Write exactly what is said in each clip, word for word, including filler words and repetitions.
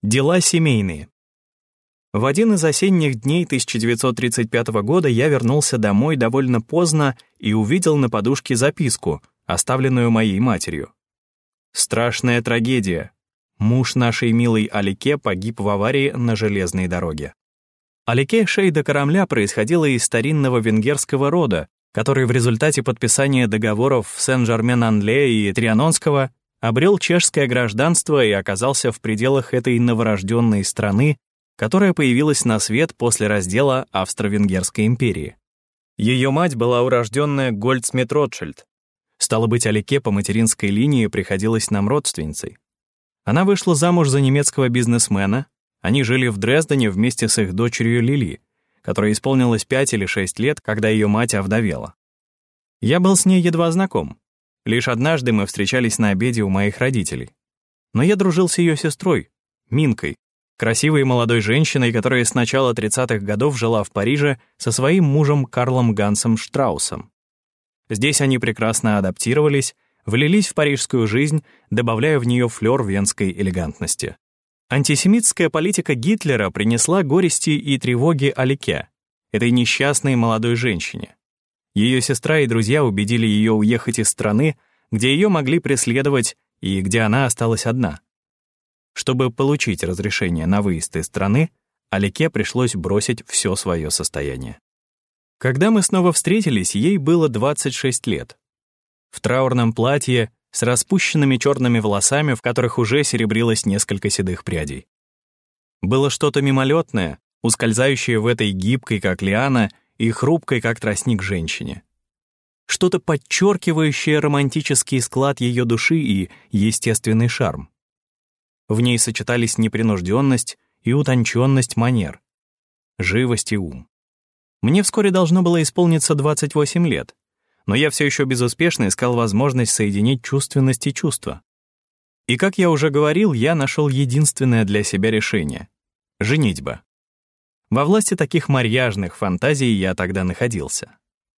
Дела семейные. В один из осенних дней тысяча девятьсот тридцать пятого года я вернулся домой довольно поздно и увидел на подушке записку, оставленную моей матерью. Страшная трагедия. Муж нашей милой Алике погиб в аварии на железной дороге. Алике Шейда Карамля происходила из старинного венгерского рода, который в результате подписания договоров Сен-Жермен-Ан-Ле и Трианонского обрел чешское гражданство и оказался в пределах этой новорожденной страны, которая появилась на свет после раздела Австро-Венгерской империи. Ее мать была урожденная Гольдсмит-Ротшильд. Стало быть, Алике по материнской линии приходилась нам родственницей. Она вышла замуж за немецкого бизнесмена, они жили в Дрездене вместе с их дочерью Лили, которой исполнилось пять или шесть лет, когда ее мать овдовела. Я был с ней едва знаком. Лишь однажды мы встречались на обеде у моих родителей. Но я дружил с ее сестрой, Минкой, красивой молодой женщиной, которая с начала тридцатых годов жила в Париже со своим мужем Карлом Гансом Штраусом. Здесь они прекрасно адаптировались, влились в парижскую жизнь, добавляя в нее флёр венской элегантности. Антисемитская политика Гитлера принесла горести и тревоги Алике, этой несчастной молодой женщине. Ее сестра и друзья убедили ее уехать из страны, где ее могли преследовать и где она осталась одна. Чтобы получить разрешение на выезд из страны, Алике пришлось бросить все свое состояние. Когда мы снова встретились, ей было двадцать шесть лет. В траурном платье, с распущенными черными волосами, в которых уже серебрилось несколько седых прядей. Было что-то мимолетное, ускользающее в этой гибкой, как лиана, и хрупкой, как тростник, женщине. Что-то подчеркивающее романтический склад ее души и естественный шарм. В ней сочетались непринужденность и утонченность манер, живость и ум. Мне вскоре должно было исполниться двадцать восемь лет, но я все еще безуспешно искал возможность соединить чувственность и чувства. И, как я уже говорил, я нашел единственное для себя решение — женитьба. Во власти таких марьяжных фантазий я тогда находился.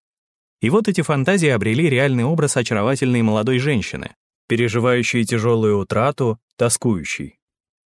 И вот эти фантазии обрели реальный образ очаровательной молодой женщины, переживающей тяжелую утрату, тоскующей.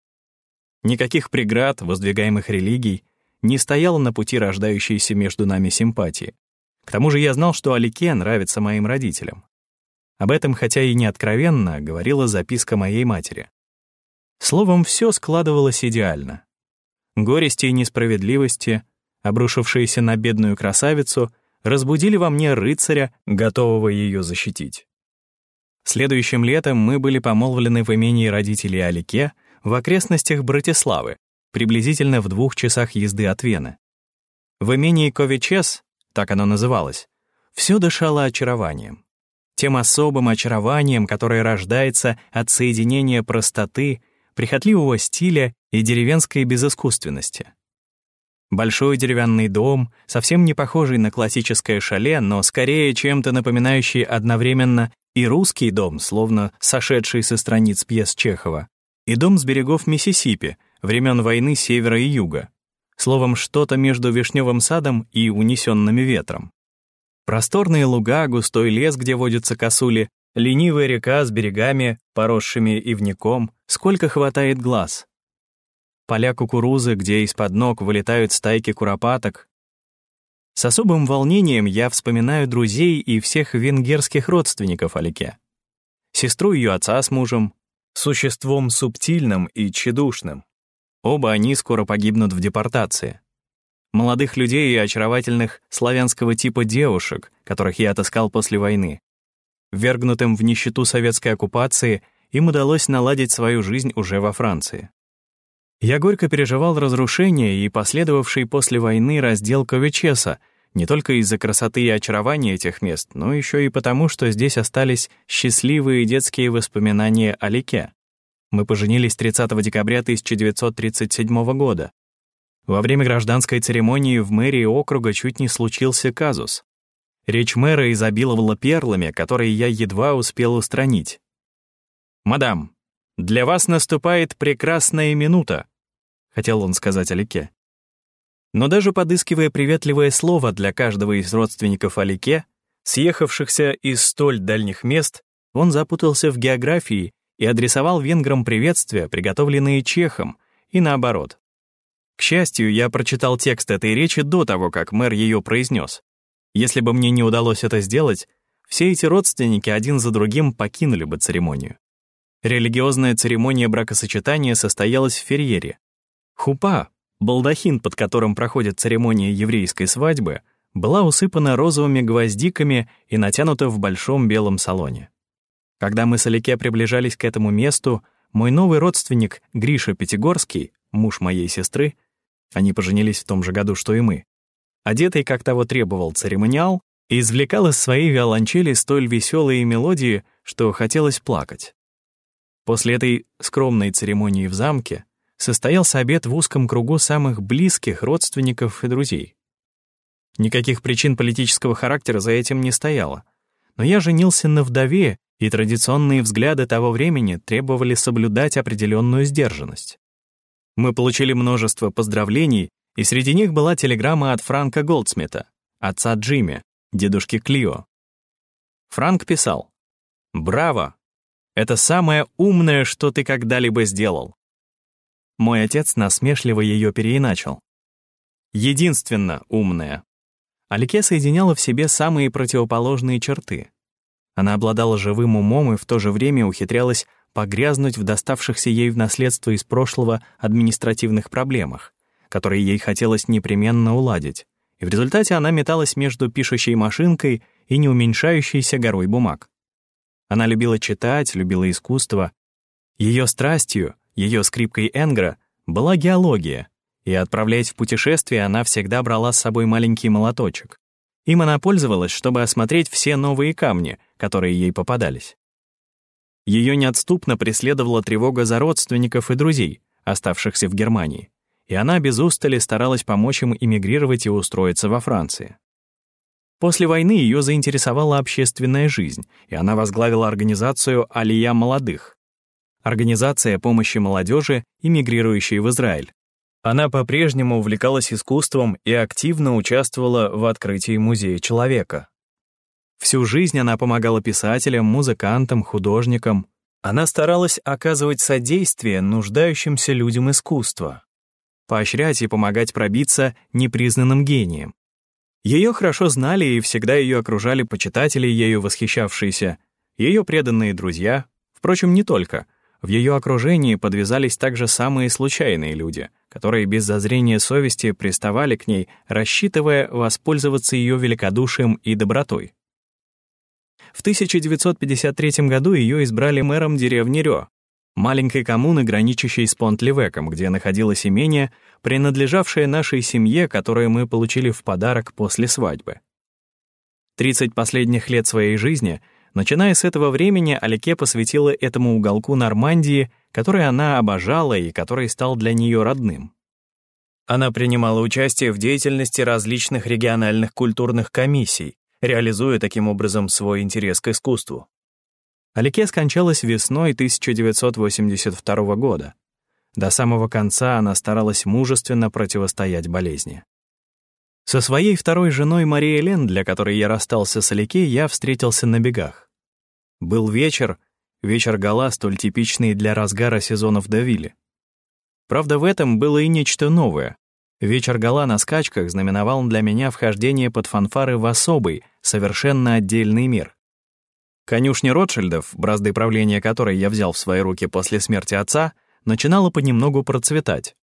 Никаких преград, воздвигаемых религий, не стояло на пути рождающейся между нами симпатии. К тому же я знал, что Алике нравится моим родителям. Об этом, хотя и не откровенно, говорила записка моей матери. Словом, все складывалось идеально. Горести и несправедливости, обрушившиеся на бедную красавицу, разбудили во мне рыцаря, готового ее защитить. Следующим летом мы были помолвлены в имении родителей Алике в окрестностях Братиславы, приблизительно в двух часах езды от Вены. В имении Ковичес, так оно называлось, все дышало очарованием. Тем особым очарованием, которое рождается от соединения простоты, прихотливого стиля и деревенской безыскусственности. Большой деревянный дом, совсем не похожий на классическое шале, но скорее чем-то напоминающий одновременно и русский дом, словно сошедший со страниц пьес Чехова, и дом с берегов Миссисипи, времен войны севера и юга. Словом, что-то между вишневым садом и унесенными ветром. Просторные луга, густой лес, где водятся косули, ленивая река с берегами, поросшими ивняком, сколько хватает глаз. Поля кукурузы, где из-под ног вылетают стайки куропаток. С особым волнением я вспоминаю друзей и всех венгерских родственников Алике. Сестру ее отца с мужем, существом субтильным и тщедушным. Оба они скоро погибнут в депортации. Молодых людей и очаровательных славянского типа девушек, которых я отыскал после войны. Ввергнутым в нищету советской оккупации, им удалось наладить свою жизнь уже во Франции. Я горько переживал разрушение и последовавший после войны раздел Ковичеса, не только из-за красоты и очарования этих мест, но еще и потому, что здесь остались счастливые детские воспоминания о Алике. Мы поженились тридцатого декабря тысяча девятьсот тридцать седьмого года. Во время гражданской церемонии в мэрии округа чуть не случился казус. Речь мэра изобиловала перлами, которые я едва успел устранить. «Мадам, для вас наступает прекрасная минута», — хотел он сказать Алике. Но даже подыскивая приветливое слово для каждого из родственников Алике, съехавшихся из столь дальних мест, он запутался в географии и адресовал венграм приветствия, приготовленные чехом, и наоборот. К счастью, я прочитал текст этой речи до того, как мэр ее произнес. Если бы мне не удалось это сделать, все эти родственники один за другим покинули бы церемонию. Религиозная церемония бракосочетания состоялась в Ферьере. Хупа, балдахин, под которым проходит церемония еврейской свадьбы, была усыпана розовыми гвоздиками и натянута в большом белом салоне. Когда мы с Алике приближались к этому месту, мой новый родственник Гриша Пятигорский, муж моей сестры, они поженились в том же году, что и мы, одетый, как того требовал церемониал, извлекал из своей виолончели столь веселые мелодии, что хотелось плакать. После этой скромной церемонии в замке состоялся обед в узком кругу самых близких родственников и друзей. Никаких причин политического характера за этим не стояло, но я женился на вдове, и традиционные взгляды того времени требовали соблюдать определенную сдержанность. Мы получили множество поздравлений, и среди них была телеграмма от Франка Голдсмита, отца Джимми, дедушки Клио. Франк писал: «Браво! Это самое умное, что ты когда-либо сделал». Мой отец насмешливо ее переиначил. «Единственно умное». Алике соединяла в себе самые противоположные черты. Она обладала живым умом и в то же время ухитрялась погрязнуть в доставшихся ей в наследство из прошлого административных проблемах, которые ей хотелось непременно уладить, и в результате она металась между пишущей машинкой и неуменьшающейся горой бумаг. Она любила читать, любила искусство. Ее страстью, ее скрипкой Энгра была геология, и, отправляясь в путешествие, она всегда брала с собой маленький молоточек. Им она пользовалась, чтобы осмотреть все новые камни, которые ей попадались. Ее неотступно преследовала тревога за родственников и друзей, оставшихся в Германии, и она без устали старалась помочь им эмигрировать и устроиться во Франции. После войны ее заинтересовала общественная жизнь, и она возглавила организацию «Алия молодых», организация помощи молодежи, эмигрирующей в Израиль. Она по-прежнему увлекалась искусством и активно участвовала в открытии Музея человека. Всю жизнь она помогала писателям, музыкантам, художникам. Она старалась оказывать содействие нуждающимся людям искусства, поощрять и помогать пробиться непризнанным гениям. Ее хорошо знали и всегда ее окружали почитатели, ею восхищавшиеся, ее преданные друзья, впрочем, не только. В ее окружении подвязались также самые случайные люди, которые без зазрения совести приставали к ней, рассчитывая воспользоваться ее великодушием и добротой. В тысяча девятьсот пятьдесят третьем году ее избрали мэром деревни Рё, маленькой коммуны, граничащей с Понт-Левеком, где находилось имение, принадлежавшее нашей семье, которое мы получили в подарок после свадьбы. тридцать последних лет своей жизни, начиная с этого времени, Алике посвятила этому уголку Нормандии, который она обожала и который стал для нее родным. Она принимала участие в деятельности различных региональных культурных комиссий, реализуя таким образом свой интерес к искусству. Алике скончалась весной тысяча девятьсот восемьдесят второго года. До самого конца она старалась мужественно противостоять болезни. Со своей второй женой Марией Элен, для которой я расстался с Алике, я встретился на бегах. Был вечер, вечер гала, столь типичный для разгара сезона в Девилле. Правда, в этом было и нечто новое. Вечер гала на скачках знаменовал для меня вхождение под фанфары в особый, совершенно отдельный мир. Конюшня Ротшильдов, бразды правления которой я взял в свои руки после смерти отца, начинала понемногу процветать.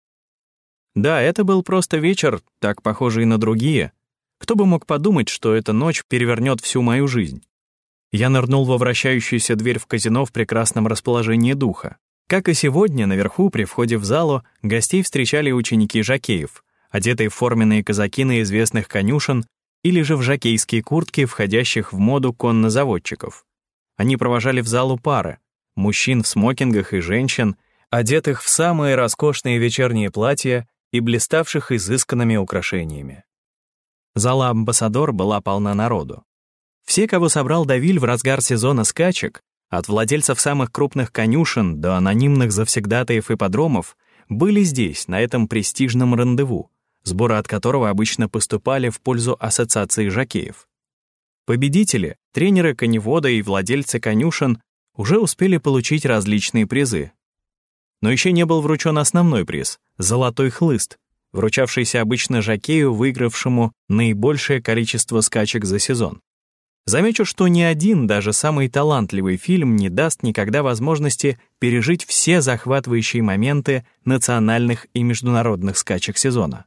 Да, это был просто вечер, так похожий на другие. Кто бы мог подумать, что эта ночь перевернет всю мою жизнь. Я нырнул во вращающуюся дверь в казино в прекрасном расположении духа. Как и сегодня, наверху, при входе в залу, гостей встречали ученики жокеев, одетые в форменные казаки известных конюшен или же в жокейские куртки, входящих в моду коннозаводчиков. Они провожали в залу пары, мужчин в смокингах и женщин, одетых в самые роскошные вечерние платья и блиставших изысканными украшениями. Зала «Амбассадор» была полна народу. Все, кого собрал Девиль в разгар сезона скачек, от владельцев самых крупных конюшен до анонимных завсегдатаев ипподромов, были здесь, на этом престижном рандеву, сборы от которого обычно поступали в пользу ассоциации жокеев. Победители, тренеры коневода и владельцы конюшен уже успели получить различные призы. Но еще не был вручен основной приз — золотой хлыст, вручавшийся обычно жокею, выигравшему наибольшее количество скачек за сезон. Замечу, что ни один, даже самый талантливый фильм не даст никогда возможности пережить все захватывающие моменты национальных и международных скачек сезона.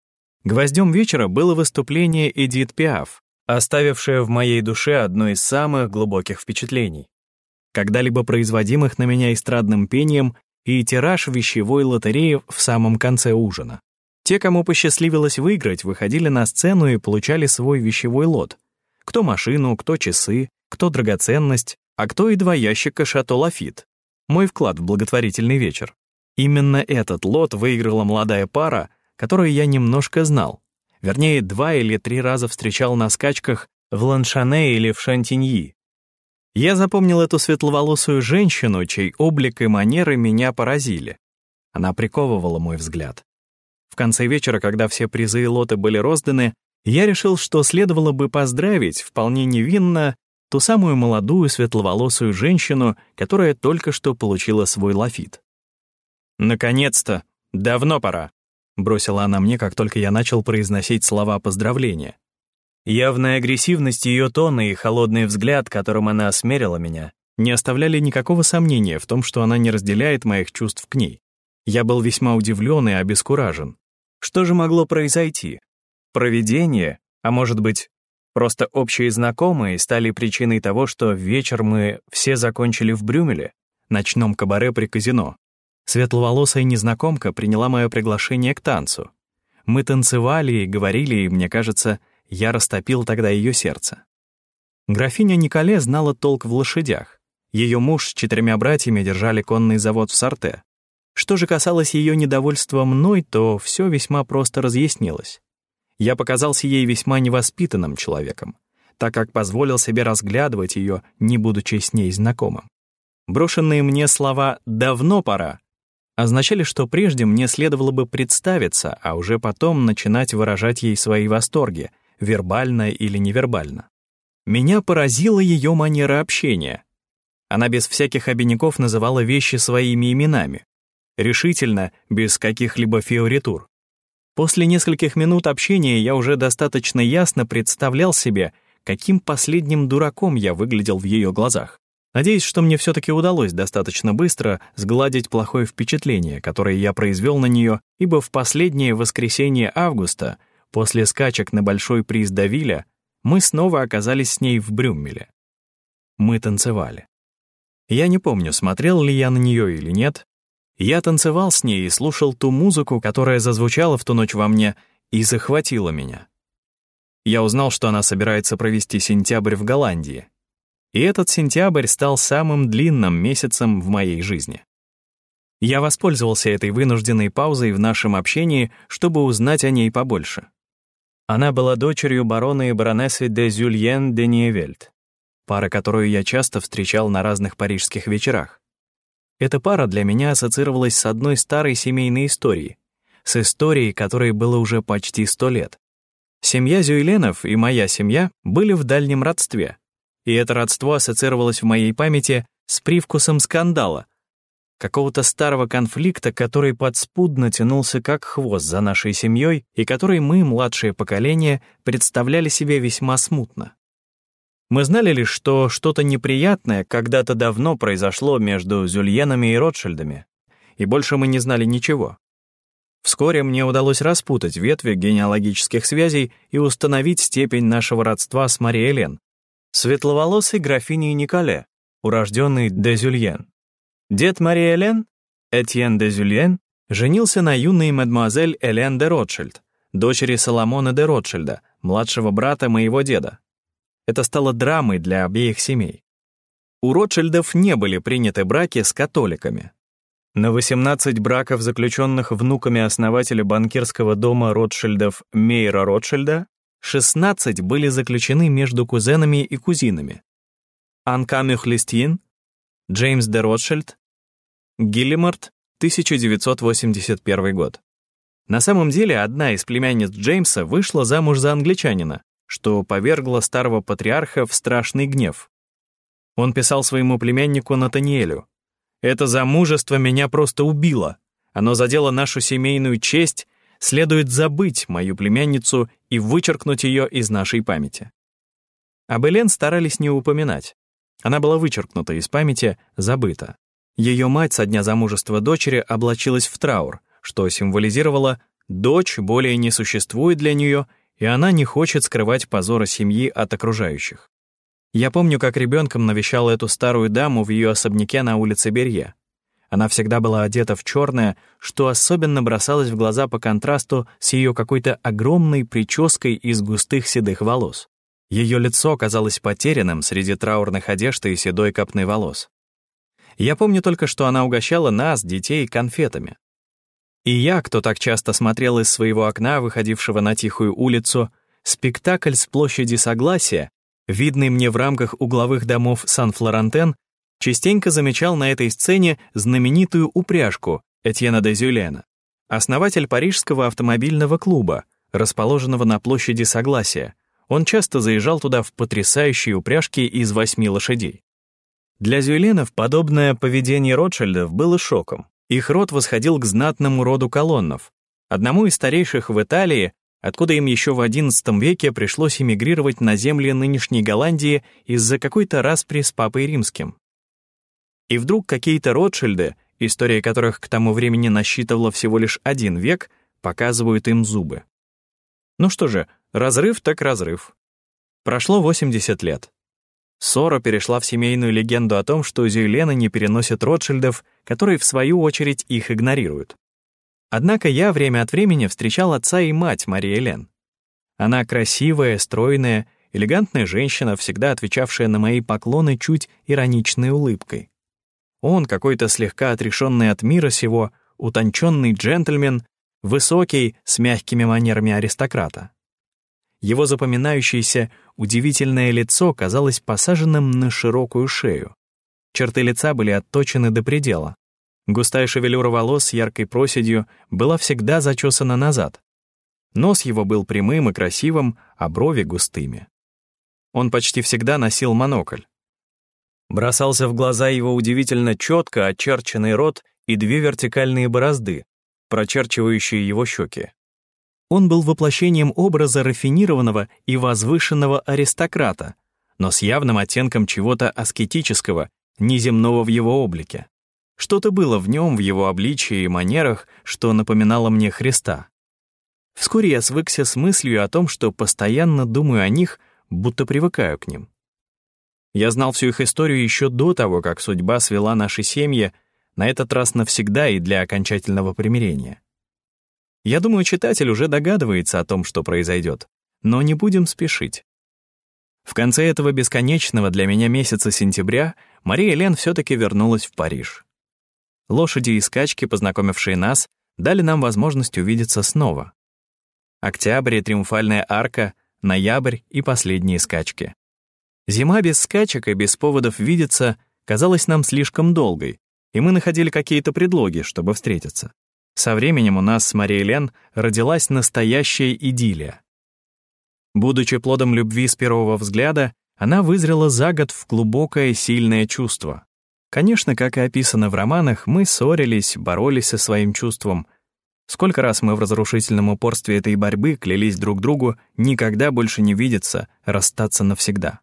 Гвоздем вечера было выступление Эдит Пиаф, оставившее в моей душе одно из самых глубоких впечатлений, когда-либо производимых на меня эстрадным пением, и тираж вещевой лотереи в самом конце ужина. Те, кому посчастливилось выиграть, выходили на сцену и получали свой вещевой лот. Кто машину, кто часы, кто драгоценность, а кто и два ящика «Шато Лафит». Мой вклад в благотворительный вечер. Именно этот лот выиграла молодая пара, которую я немножко знал. Вернее, два или три раза встречал на скачках в Ланшане или в Шантиньи. Я запомнил эту светловолосую женщину, чей облик и манеры меня поразили. Она приковывала мой взгляд. В конце вечера, когда все призы и лоты были розданы, я решил, что следовало бы поздравить, вполне невинно, ту самую молодую светловолосую женщину, которая только что получила свой лафит. «Наконец-то! Давно пора!» — бросила она мне, как только я начал произносить слова поздравления. Явная агрессивность ее тона и холодный взгляд, которым она осмерила меня, не оставляли никакого сомнения в том, что она не разделяет моих чувств к ней. Я был весьма удивлен и обескуражен. Что же могло произойти? Провидение, а может быть, просто общие знакомые стали причиной того, что вечер мы все закончили в Брюмеле, ночном кабаре при казино. Светловолосая незнакомка приняла мое приглашение к танцу. Мы танцевали и говорили, и, мне кажется, я растопил тогда ее сердце. Графиня Николе знала толк в лошадях. Ее муж с четырьмя братьями держали конный завод в Сарте. Что же касалось ее недовольства мной, то все весьма просто разъяснилось. Я показался ей весьма невоспитанным человеком, так как позволил себе разглядывать ее, не будучи с ней знакомым. Брошенные мне слова «давно пора» означали, что прежде мне следовало бы представиться, а уже потом начинать выражать ей свои восторги, вербально или невербально. Меня поразила ее манера общения. Она без всяких обиняков называла вещи своими именами. Решительно, без каких-либо фиоритур. После нескольких минут общения я уже достаточно ясно представлял себе, каким последним дураком я выглядел в ее глазах. Надеюсь, что мне все-таки удалось достаточно быстро сгладить плохое впечатление, которое я произвел на нее, ибо в последнее воскресенье августа, после скачек на большой приз Давиля, мы снова оказались с ней в Брюммеле. Мы танцевали. Я не помню, смотрел ли я на нее или нет. Я танцевал с ней и слушал ту музыку, которая зазвучала в ту ночь во мне и захватила меня. Я узнал, что она собирается провести сентябрь в Голландии. И этот сентябрь стал самым длинным месяцем в моей жизни. Я воспользовался этой вынужденной паузой в нашем общении, чтобы узнать о ней побольше. Она была дочерью барона и баронессы де Зюльен де Ниевельт, пара, которую я часто встречал на разных парижских вечерах. Эта пара для меня ассоциировалась с одной старой семейной историей, с историей, которой было уже почти сто лет. Семья Зюйленов и моя семья были в дальнем родстве, и это родство ассоциировалось в моей памяти с привкусом скандала, какого-то старого конфликта, который подспудно тянулся как хвост за нашей семьей и который мы, младшее поколение, представляли себе весьма смутно. Мы знали лишь, что что-то неприятное когда-то давно произошло между Зюльенами и Ротшильдами, и больше мы не знали ничего. Вскоре мне удалось распутать ветви генеалогических связей и установить степень нашего родства с Марией Элен, светловолосой графиней Николе, урожденной де Зюльен. Дед Марии Элен, Этьен де Зюльен, женился на юной мадемуазель Элен де Ротшильд, дочери Соломона де Ротшильда, младшего брата моего деда. Это стало драмой для обеих семей. У Ротшильдов не были приняты браки с католиками. На восемнадцать браков, заключенных внуками основателя банкирского дома Ротшильдов Мейера Ротшильда, шестнадцать были заключены между кузенами и кузинами. Анка Мюхлестин, Джеймс де Ротшильд, Гиллимарт, тысяча девятьсот восемьдесят первый год. На самом деле, одна из племянниц Джеймса вышла замуж за англичанина, что повергло старого патриарха в страшный гнев. Он писал своему племяннику Натаниэлю: Это замужество меня просто убило. Оно задело нашу семейную честь, следует забыть мою племянницу и вычеркнуть ее из нашей памяти». Об Элен старались не упоминать. Она была вычеркнута из памяти, забыта. Ее мать со дня замужества дочери облачилась в траур, что символизировало: дочь более не существует для нее, и она не хочет скрывать позора семьи от окружающих. Я помню, как ребенком навещал эту старую даму в ее особняке на улице Берье. Она всегда была одета в черное, что особенно бросалось в глаза по контрасту с ее какой-то огромной прической из густых седых волос. Ее лицо казалось потерянным среди траурных одежд и седой копны волос. Я помню только, что она угощала нас, детей, конфетами. И я, кто так часто смотрел из своего окна, выходившего на тихую улицу, спектакль с площади Согласия, видный мне в рамках угловых домов Сан-Флорантен, частенько замечал на этой сцене знаменитую упряжку Этьена де Зюлена, основатель Парижского автомобильного клуба, расположенного на площади Согласия. Он часто заезжал туда в потрясающие упряжки из восьми лошадей. Для Зюйленов подобное поведение Ротшильдов было шоком. Их род восходил к знатному роду Колоннов, одному из старейших в Италии, откуда им еще в одиннадцатом веке пришлось эмигрировать на земли нынешней Голландии из-за какой-то распри с папой римским. И вдруг какие-то Ротшильды, история которых к тому времени насчитывала всего лишь один век, показывают им зубы. Ну что же, разрыв так разрыв. Прошло восемьдесят лет. Ссора перешла в семейную легенду о том, что Зюйлены не переносят Ротшильдов, которые в свою очередь их игнорируют. Однако я время от времени встречал отца и мать Марии Элен. Она красивая, стройная, элегантная женщина, всегда отвечавшая на мои поклоны чуть ироничной улыбкой. Он какой-то слегка отрешенный от мира сего, утонченный джентльмен, высокий, с мягкими манерами аристократа. Его запоминающееся, удивительное лицо казалось посаженным на широкую шею. Черты лица были отточены до предела. Густая шевелюра волос с яркой проседью была всегда зачесана назад. Нос его был прямым и красивым, а брови густыми. Он почти всегда носил монокль. Бросался в глаза его удивительно четко очерченный рот и две вертикальные борозды, прочерчивающие его щеки. Он был воплощением образа рафинированного и возвышенного аристократа, но с явным оттенком чего-то аскетического, неземного в его облике. Что-то было в нем, в его обличии и манерах, что напоминало мне Христа. Вскоре я свыкся с мыслью о том, что постоянно думаю о них, будто привыкаю к ним. Я знал всю их историю еще до того, как судьба свела наши семьи, на этот раз навсегда и для окончательного примирения. Я думаю, читатель уже догадывается о том, что произойдет, но не будем спешить. В конце этого бесконечного для меня месяца сентября Мария Элен все-таки вернулась в Париж. Лошади и скачки, познакомившие нас, дали нам возможность увидеться снова. Октябрь и Триумфальная арка, ноябрь и последние скачки. Зима без скачек и без поводов видеться казалась нам слишком долгой, и мы находили какие-то предлоги, чтобы встретиться. Со временем у нас с Марией Элен родилась настоящая идиллия. Будучи плодом любви с первого взгляда, она вызрела за год в глубокое сильное чувство. Конечно, как и описано в романах, мы ссорились, боролись со своим чувством. Сколько раз мы в разрушительном упорстве этой борьбы клялись друг другу никогда больше не видеться, расстаться навсегда.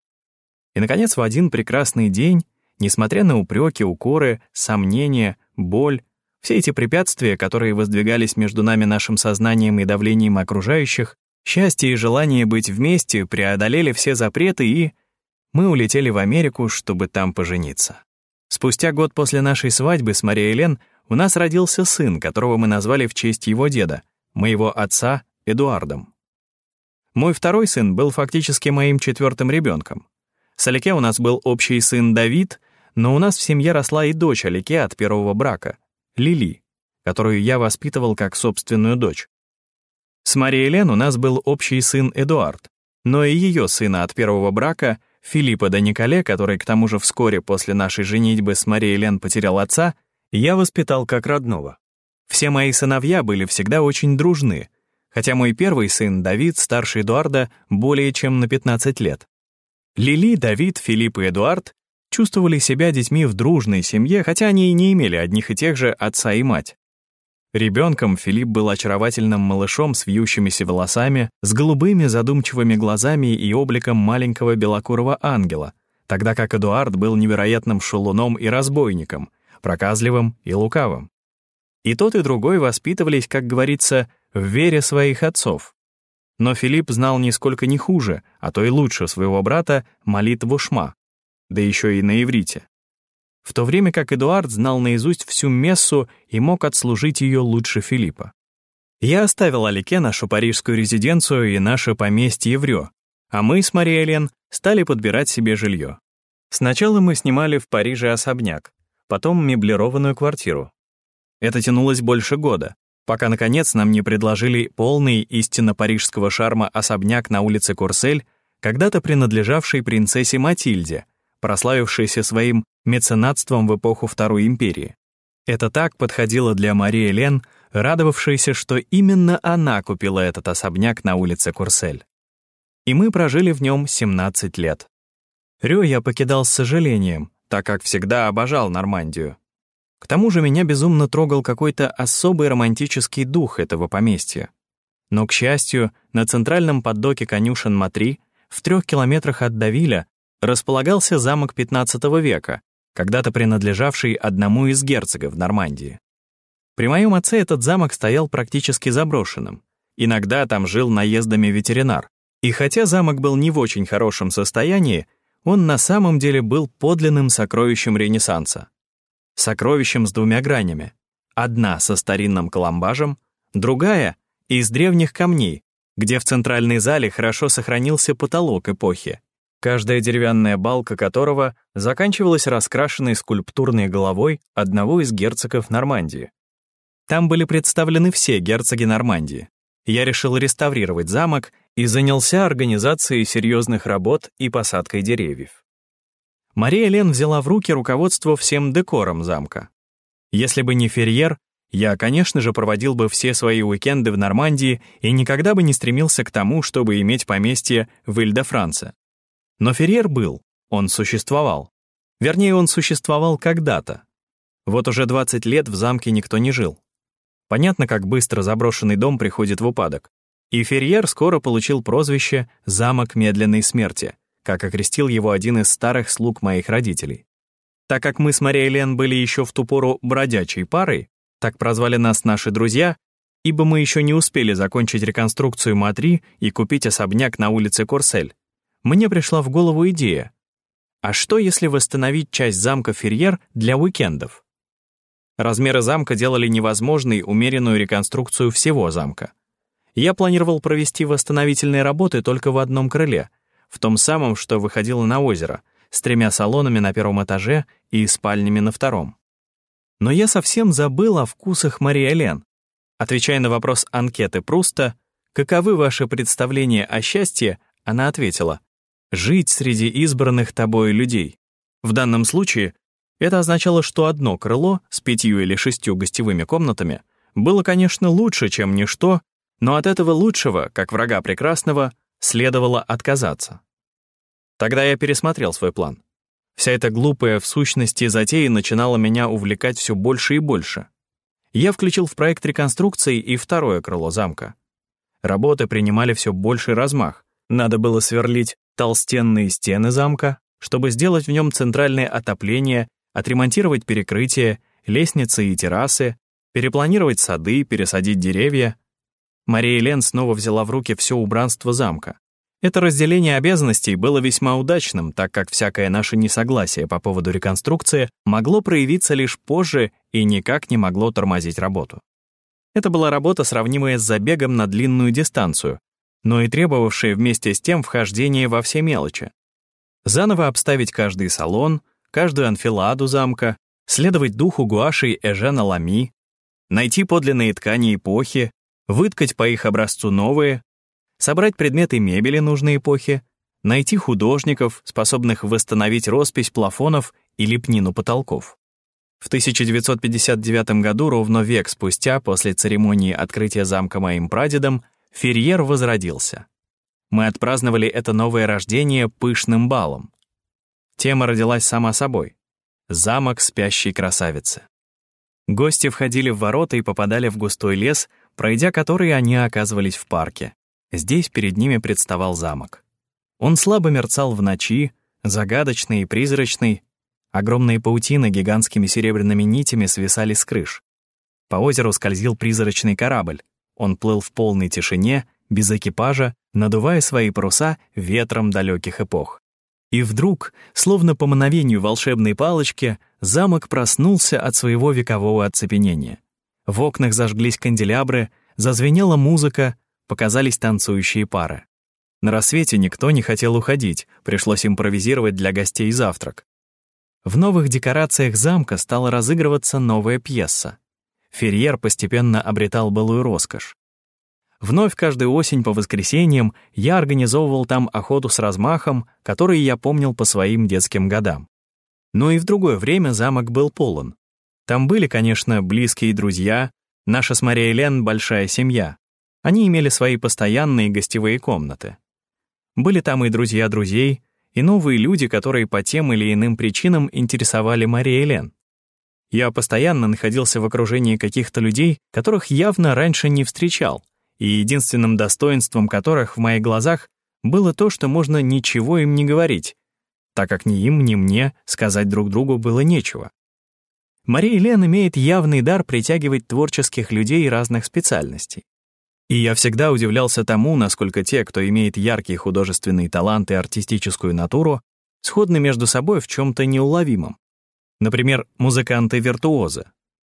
И, наконец, в один прекрасный день, несмотря на упреки, укоры, сомнения, боль, все эти препятствия, которые воздвигались между нами нашим сознанием и давлением окружающих, счастье и желание быть вместе преодолели все запреты, и мы улетели в Америку, чтобы там пожениться. Спустя год после нашей свадьбы с Марией Элен у нас родился сын, которого мы назвали в честь его деда, моего отца, Эдуардом. Мой второй сын был фактически моим четвертым ребенком. С Алике у нас был общий сын Давид, но у нас в семье росла и дочь Алике от первого брака, Лили, которую я воспитывал как собственную дочь. С Марией Элен у нас был общий сын Эдуард, но и ее сына от первого брака, Филиппа де Николе, который к тому же вскоре после нашей женитьбы с Марией Элен потерял отца, я воспитал как родного. Все мои сыновья были всегда очень дружны, хотя мой первый сын, Давид, старше Эдуарда, более чем на пятнадцать лет. Лили, Давид, Филипп и Эдуард чувствовали себя детьми в дружной семье, хотя они и не имели одних и тех же отца и мать. Ребенком Филипп был очаровательным малышом с вьющимися волосами, с голубыми задумчивыми глазами и обликом маленького белокурого ангела, тогда как Эдуард был невероятным шалуном и разбойником, проказливым и лукавым. И тот, и другой воспитывались, как говорится, в вере своих отцов. Но Филипп знал нисколько не хуже, а то и лучше своего брата молитву Шма, да еще и на иврите. В то время как Эдуард знал наизусть всю мессу и мог отслужить ее лучше Филиппа. Я оставил Алике нашу парижскую резиденцию и наше поместье Еврё, а мы с Марией Элен стали подбирать себе жилье. Сначала мы снимали в Париже особняк, потом меблированную квартиру. Это тянулось больше года, пока, наконец, нам не предложили полный истинно парижского шарма особняк на улице Курсель, когда-то принадлежавший принцессе Матильде, прославившейся своим меценатством в эпоху Второй империи. Это так подходило для Марии Элен, радовавшейся, что именно она купила этот особняк на улице Курсель. И мы прожили в нем семнадцать лет. Рё я покидал с сожалением, так как всегда обожал Нормандию. К тому же меня безумно трогал какой-то особый романтический дух этого поместья. Но, к счастью, на центральном поддоке конюшен Матри, в трех километрах от Давиля, располагался замок пятнадцатого века, когда-то принадлежавший одному из герцогов Нормандии. При моем отце этот замок стоял практически заброшенным. Иногда там жил наездами ветеринар. И хотя замок был не в очень хорошем состоянии, он на самом деле был подлинным сокровищем Ренессанса. Сокровищем с двумя гранями. Одна со старинным коломбажем, другая — из древних камней, где в центральной зале хорошо сохранился потолок эпохи, каждая деревянная балка которого заканчивалась раскрашенной скульптурной головой одного из герцогов Нормандии. Там были представлены все герцоги Нормандии. Я решил реставрировать замок и занялся организацией серьезных работ и посадкой деревьев. Мария Элен взяла в руки руководство всем декором замка. Если бы не Ферьер, я, конечно же, проводил бы все свои уикенды в Нормандии и никогда бы не стремился к тому, чтобы иметь поместье в Иль-де-Франце. Но Ферьер был, он существовал. Вернее, он существовал когда-то. Вот уже двадцать лет в замке никто не жил. Понятно, как быстро заброшенный дом приходит в упадок. И Ферьер скоро получил прозвище «Замок медленной смерти», как окрестил его один из старых слуг моих родителей. Так как мы с Марией Элен были еще в ту пору бродячей парой, так прозвали нас наши друзья, ибо мы еще не успели закончить реконструкцию Матри и купить особняк на улице Курсель, мне пришла в голову идея. А что, если восстановить часть замка Ферьер для уикендов? Размеры замка делали невозможной умеренную реконструкцию всего замка. Я планировал провести восстановительные работы только в одном крыле, в том самом, что выходило на озеро, с тремя салонами на первом этаже и спальнями на втором. Но я совсем забыл о вкусах Марии Элен. Отвечая на вопрос анкеты Пруста «Каковы ваши представления о счастье?», она ответила «Жить среди избранных тобой людей». В данном случае это означало, что одно крыло с пятью или шестью гостевыми комнатами было, конечно, лучше, чем ничто, но от этого лучшего, как врага прекрасного, следовало отказаться. Тогда я пересмотрел свой план. Вся эта глупая в сущности затея начинала меня увлекать все больше и больше. Я включил в проект реконструкции и второе крыло замка. Работы принимали все больший размах. Надо было сверлить толстенные стены замка, чтобы сделать в нем центральное отопление, отремонтировать перекрытия, лестницы и террасы, перепланировать сады, пересадить деревья. Мария Элен снова взяла в руки все убранство замка. Это разделение обязанностей было весьма удачным, так как всякое наше несогласие по поводу реконструкции могло проявиться лишь позже и никак не могло тормозить работу. Это была работа, сравнимая с забегом на длинную дистанцию, но и требовавшая вместе с тем вхождения во все мелочи. Заново обставить каждый салон, каждую анфиладу замка, следовать духу гуашей Эжена Лами, найти подлинные ткани эпохи, выткать по их образцу новые, собрать предметы мебели нужной эпохи, найти художников, способных восстановить роспись плафонов и лепнину потолков. В тысяча девятьсот пятьдесят девятом году, ровно век спустя, после церемонии открытия замка моим прадедом, Ферьер возродился. Мы отпраздновали это новое рождение пышным балом. Тема родилась сама собой. Замок спящей красавицы. Гости входили в ворота и попадали в густой лес, пройдя который они оказывались в парке. Здесь перед ними представал замок. Он слабо мерцал в ночи, загадочный и призрачный. Огромные паутины гигантскими серебряными нитями свисали с крыш. По озеру скользил призрачный корабль. Он плыл в полной тишине, без экипажа, надувая свои паруса ветром далеких эпох. И вдруг, словно по мановению волшебной палочки, замок проснулся от своего векового оцепенения. В окнах зажглись канделябры, зазвенела музыка, показались танцующие пары. На рассвете никто не хотел уходить, пришлось импровизировать для гостей завтрак. В новых декорациях замка стала разыгрываться новая пьеса. Ферьер постепенно обретал былую роскошь. Вновь каждую осень по воскресеньям я организовывал там охоту с размахом, который я помнил по своим детским годам. Но и в другое время замок был полон. Там были, конечно, близкие друзья, наша с Марией Элен большая семья. Они имели свои постоянные гостевые комнаты. Были там и друзья друзей, и новые люди, которые по тем или иным причинам интересовали Марию Элен. Я постоянно находился в окружении каких-то людей, которых явно раньше не встречал, и единственным достоинством которых в моих глазах было то, что можно ничего им не говорить, так как ни им, ни мне сказать друг другу было нечего. Мария Элен имеет явный дар притягивать творческих людей разных специальностей. И я всегда удивлялся тому, насколько те, кто имеет яркий художественный талант и артистическую натуру, сходны между собой в чем-то неуловимом. Например, музыканты-виртуозы.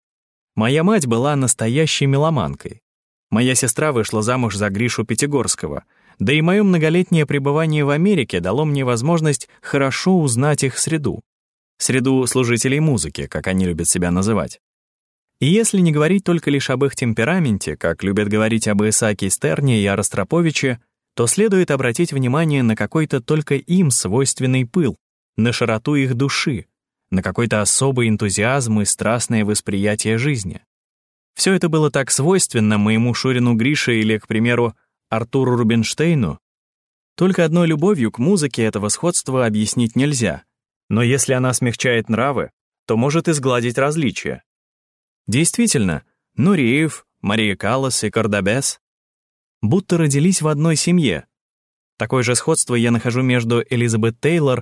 Моя мать была настоящей меломанкой. Моя сестра вышла замуж за Гришу Пятигорского, да и мое многолетнее пребывание в Америке дало мне возможность хорошо узнать их среду. Среду служителей музыки, как они любят себя называть. И если не говорить только лишь об их темпераменте, как любят говорить об Исааке Стерне и о Ростроповиче, то следует обратить внимание на какой-то только им свойственный пыл, на широту их души, на какой-то особый энтузиазм и страстное восприятие жизни. Все это было так свойственно моему Шурину Грише или, к примеру, Артуру Рубинштейну. Только одной любовью к музыке этого сходства объяснить нельзя, но если она смягчает нравы, то может и сгладить различия. Действительно, Нуреев, Мария Каллас и Кордабес будто родились в одной семье. Такое же сходство я нахожу между Элизабет Тейлор,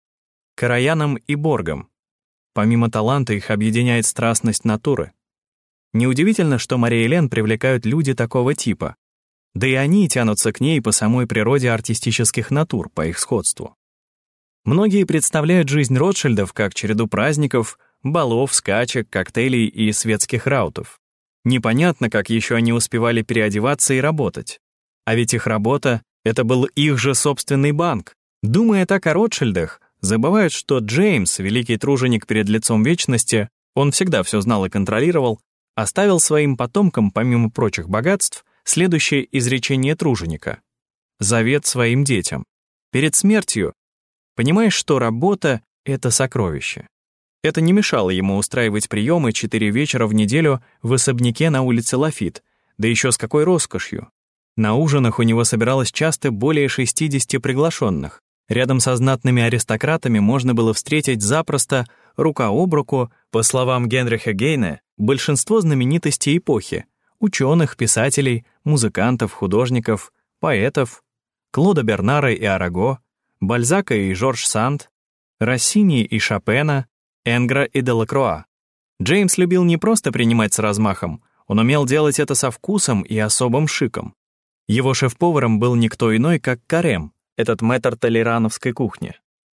Караяном и Боргом. Помимо таланта их объединяет страстность натуры. Неудивительно, что Марию Элен привлекают люди такого типа. Да и они тянутся к ней по самой природе артистических натур, по их сходству. Многие представляют жизнь Ротшильдов как череду праздников, балов, скачек, коктейлей и светских раутов. Непонятно, как еще они успевали переодеваться и работать. А ведь их работа — это был их же собственный банк. Думая так о Ротшильдах, забывают, что Джеймс, великий труженик перед лицом вечности, он всегда все знал и контролировал, оставил своим потомкам, помимо прочих богатств, следующее изречение труженика. Завет своим детям. Перед смертью понимаешь, что работа — это сокровище. Это не мешало ему устраивать приемы четыре вечера в неделю в особняке на улице Лафит, да еще с какой роскошью. На ужинах у него собиралось часто более шестидесяти приглашенных. Рядом со знатными аристократами можно было встретить запросто, рука об руку, по словам Генриха Гейне, большинство знаменитостей эпохи — ученых, писателей, музыкантов, художников, поэтов, Клода Бернара и Араго, Бальзака и Жорж Санд, Россини и Шопена, Энгра и Делакруа. Джеймс любил не просто принимать с размахом, он умел делать это со вкусом и особым шиком. Его шеф-поваром был никто иной, как Карем, этот мэтр толерановской кухни.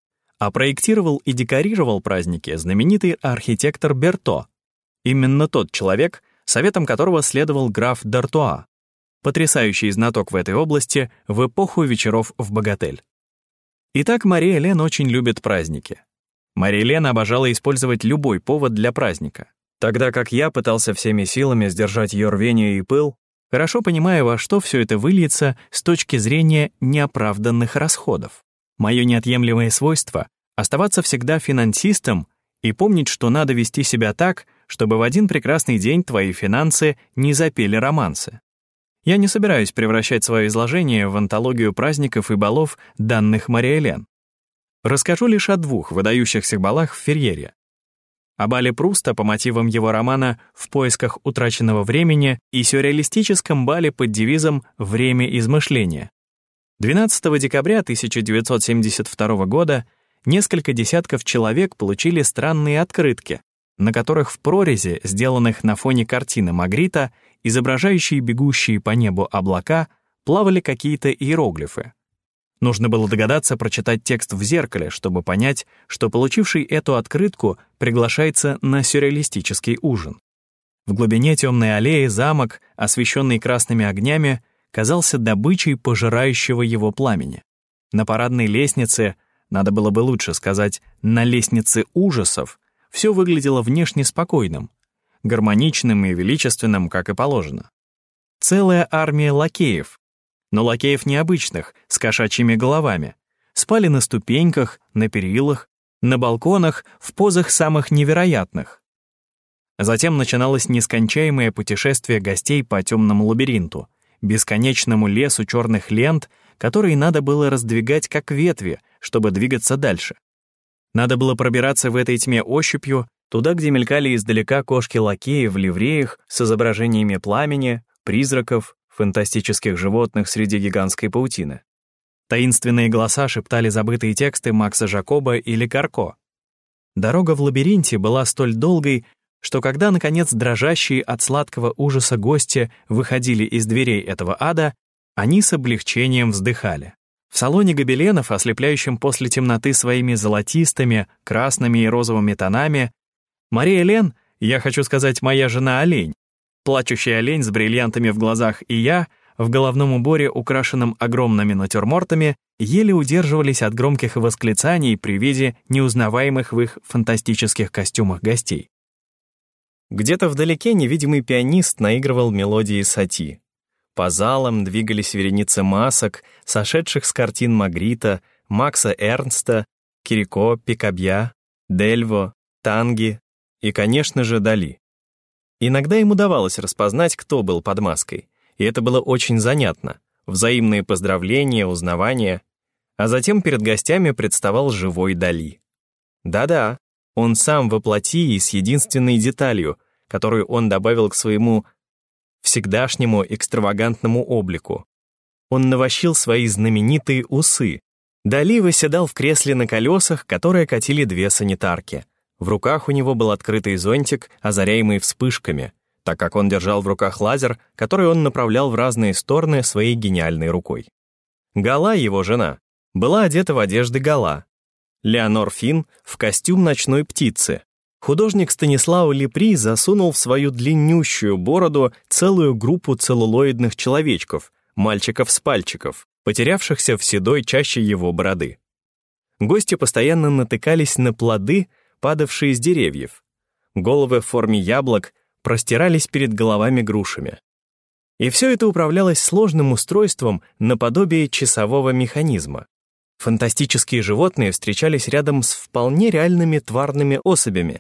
А проектировал и декорировал праздники знаменитый архитектор Берто, именно тот человек, советом которого следовал граф д'Артуа, потрясающий знаток в этой области в эпоху вечеров в Богатель. Итак, Мария Элен очень любит праздники. Мария Элен обожала использовать любой повод для праздника, тогда как я пытался всеми силами сдержать ее рвение и пыл, хорошо понимая, во что все это выльется с точки зрения неоправданных расходов. Мое неотъемлемое свойство — оставаться всегда финансистом и помнить, что надо вести себя так, чтобы в один прекрасный день твои финансы не запели романсы. Я не собираюсь превращать свое изложение в антологию праздников и балов, данных Марии Элен. Расскажу лишь о двух выдающихся балах в Ферьере. О бале Пруста по мотивам его романа «В поисках утраченного времени» и сюрреалистическом бале под девизом «Время измышления». двенадцатого декабря тысяча девятьсот семьдесят второго года несколько десятков человек получили странные открытки, на которых в прорези, сделанных на фоне картины Магрита, изображающие бегущие по небу облака, плавали какие-то иероглифы. Нужно было догадаться прочитать текст в зеркале, чтобы понять, что получивший эту открытку приглашается на сюрреалистический ужин. В глубине темной аллеи замок, освещенный красными огнями, казался добычей пожирающего его пламени. На парадной лестнице, надо было бы лучше сказать, на лестнице ужасов, все выглядело внешне спокойным, гармоничным и величественным, как и положено. Целая армия лакеев, но лакеев необычных, с кошачьими головами, спали на ступеньках, на перилах, на балконах, в позах самых невероятных. Затем начиналось нескончаемое путешествие гостей по темному лабиринту, бесконечному лесу черных лент, которые надо было раздвигать как ветви, чтобы двигаться дальше. Надо было пробираться в этой тьме ощупью, туда, где мелькали издалека кошки-лакеи в ливреях с изображениями пламени, призраков, фантастических животных среди гигантской паутины. Таинственные голоса шептали забытые тексты Макса Жакоба или Карко. Дорога в лабиринте была столь долгой, что когда, наконец, дрожащие от сладкого ужаса гости выходили из дверей этого ада, они с облегчением вздыхали. В салоне гобеленов, ослепляющем после темноты своими золотистыми, красными и розовыми тонами, Мария Лен, я хочу сказать, моя жена-олень, плачущий олень с бриллиантами в глазах и я, в головном уборе, украшенном огромными натюрмортами, еле удерживались от громких восклицаний при виде неузнаваемых в их фантастических костюмах гостей. Где-то вдалеке невидимый пианист наигрывал мелодии Сати. По залам двигались вереницы масок, сошедших с картин Магрита, Макса Эрнста, Кирико, Пикабья, Дельво, Танги и, конечно же, Дали. Иногда им удавалось распознать, кто был под маской, и это было очень занятно. Взаимные поздравления, узнавания. А затем перед гостями представал живой Дали. Да-да, он сам воплоти и с единственной деталью, которую он добавил к своему всегдашнему экстравагантному облику. Он навощил свои знаменитые усы. Дали восседал в кресле на колесах, которые катили две санитарки. В руках у него был открытый зонтик, озаряемый вспышками, так как он держал в руках лазер, который он направлял в разные стороны своей гениальной рукой. Гала, его жена, была одета в одежды Гала. Леонор Фин в костюм ночной птицы. Художник Станислав Лепри засунул в свою длиннющую бороду целую группу целлулоидных человечков, мальчиков с пальчиков, потерявшихся в седой чаще его бороды. Гости постоянно натыкались на плоды, падавшие с деревьев. Головы в форме яблок простирались перед головами грушами. И все это управлялось сложным устройством наподобие часового механизма. Фантастические животные встречались рядом с вполне реальными тварными особями.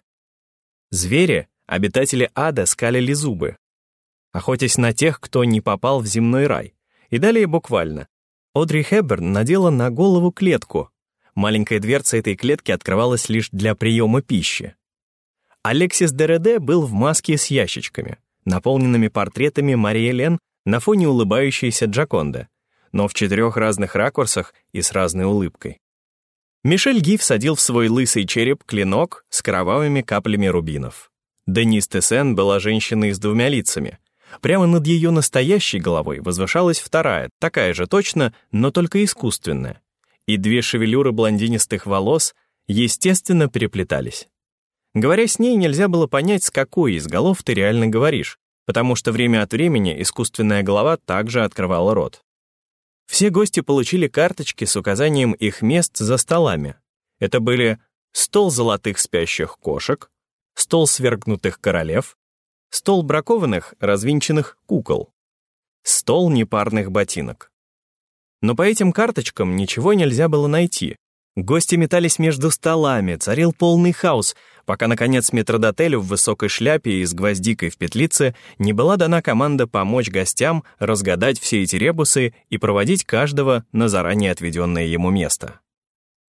Звери, обитатели ада, скалили зубы, охотясь на тех, кто не попал в земной рай. И далее буквально. Одри Хепберн надела на голову клетку. Маленькая дверца этой клетки открывалась лишь для приема пищи. Алексис Дереде был в маске с ящичками, наполненными портретами Марии Лен на фоне улыбающейся Джаконды, но в четырех разных ракурсах и с разной улыбкой. Мишель Ги всадил в свой лысый череп клинок с кровавыми каплями рубинов. Денис Тессен была женщиной с двумя лицами. Прямо над ее настоящей головой возвышалась вторая, такая же точно, но только искусственная. И две шевелюры блондинистых волос, естественно, переплетались. Говоря с ней, нельзя было понять, с какой из голов ты реально говоришь, потому что время от времени искусственная голова также открывала рот. Все гости получили карточки с указанием их мест за столами. Это были стол золотых спящих кошек, стол свергнутых королев, стол бракованных, развинченных кукол, стол непарных ботинок. Но по этим карточкам ничего нельзя было найти. Гости метались между столами, царил полный хаос, пока, наконец, метрдотелю в высокой шляпе и с гвоздикой в петлице не была дана команда помочь гостям разгадать все эти ребусы и проводить каждого на заранее отведенное ему место.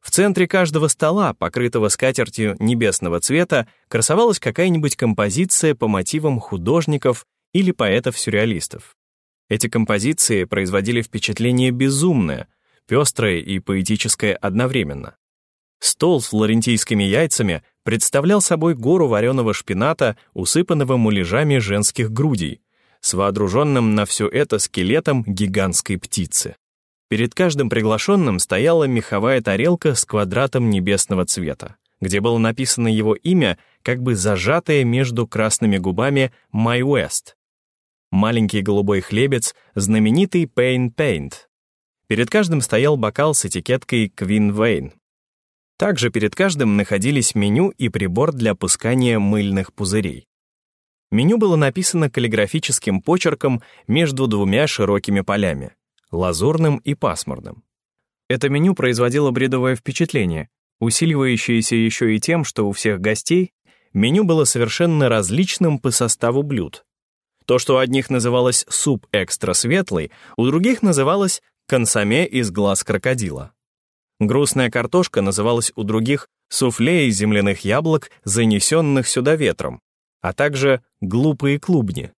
В центре каждого стола, покрытого скатертью небесного цвета, красовалась какая-нибудь композиция по мотивам художников или поэтов-сюрреалистов. Эти композиции производили впечатление безумное, пестрое и поэтическое одновременно. Стол с флорентийскими яйцами представлял собой гору вареного шпината, усыпанного муляжами женских грудей, с вооруженным на все это скелетом гигантской птицы. Перед каждым приглашенным стояла меховая тарелка с квадратом небесного цвета, где было написано его имя, как бы зажатое между красными губами «My West». Маленький голубой хлебец, знаменитый Pain Paint. Перед каждым стоял бокал с этикеткой Queen Vane. Также перед каждым находились меню и прибор для пускания мыльных пузырей. Меню было написано каллиграфическим почерком между двумя широкими полями — лазурным и пасмурным. Это меню производило бредовое впечатление, усиливающееся еще и тем, что у всех гостей меню было совершенно различным по составу блюд. То, что у одних называлось суп экстра светлый, у других называлось консоме из глаз крокодила. Грустная картошка называлась у других суфле из земляных яблок, занесенных сюда ветром, а также глупые клубни.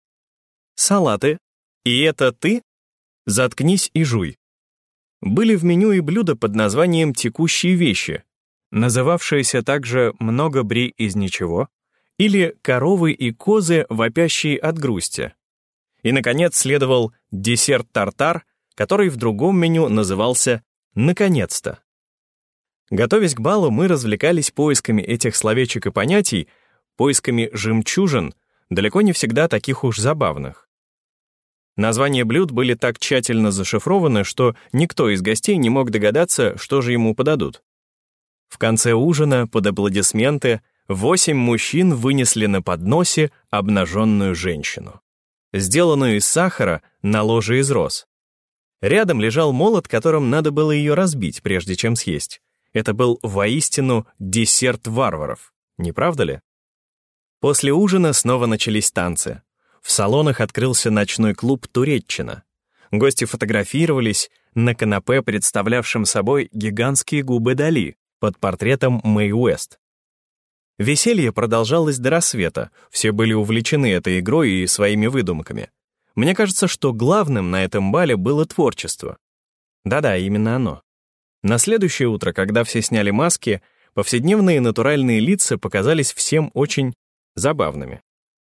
Салаты. И это ты? Заткнись и жуй. Были в меню и блюда под названием «текущие вещи», называвшиеся также «много бри из ничего» или «коровы и козы, вопящие от грусти». И, наконец, следовал десерт-тартар, который в другом меню назывался «наконец-то». Готовясь к балу, мы развлекались поисками этих словечек и понятий, поисками жемчужин, далеко не всегда таких уж забавных. Названия блюд были так тщательно зашифрованы, что никто из гостей не мог догадаться, что же ему подадут. В конце ужина, под аплодисменты, восемь мужчин вынесли на подносе обнаженную женщину, сделанную из сахара на ложе из роз. Рядом лежал молот, которым надо было ее разбить, прежде чем съесть. Это был воистину десерт варваров, не правда ли? После ужина снова начались танцы. В салонах открылся ночной клуб «Туреччина». Гости фотографировались на канапе, представлявшем собой гигантские губы Дали под портретом Мэй Уэст. Веселье продолжалось до рассвета, все были увлечены этой игрой и своими выдумками. Мне кажется, что главным на этом бале было творчество. Да-да, именно оно. На следующее утро, когда все сняли маски, повседневные натуральные лица показались всем очень забавными.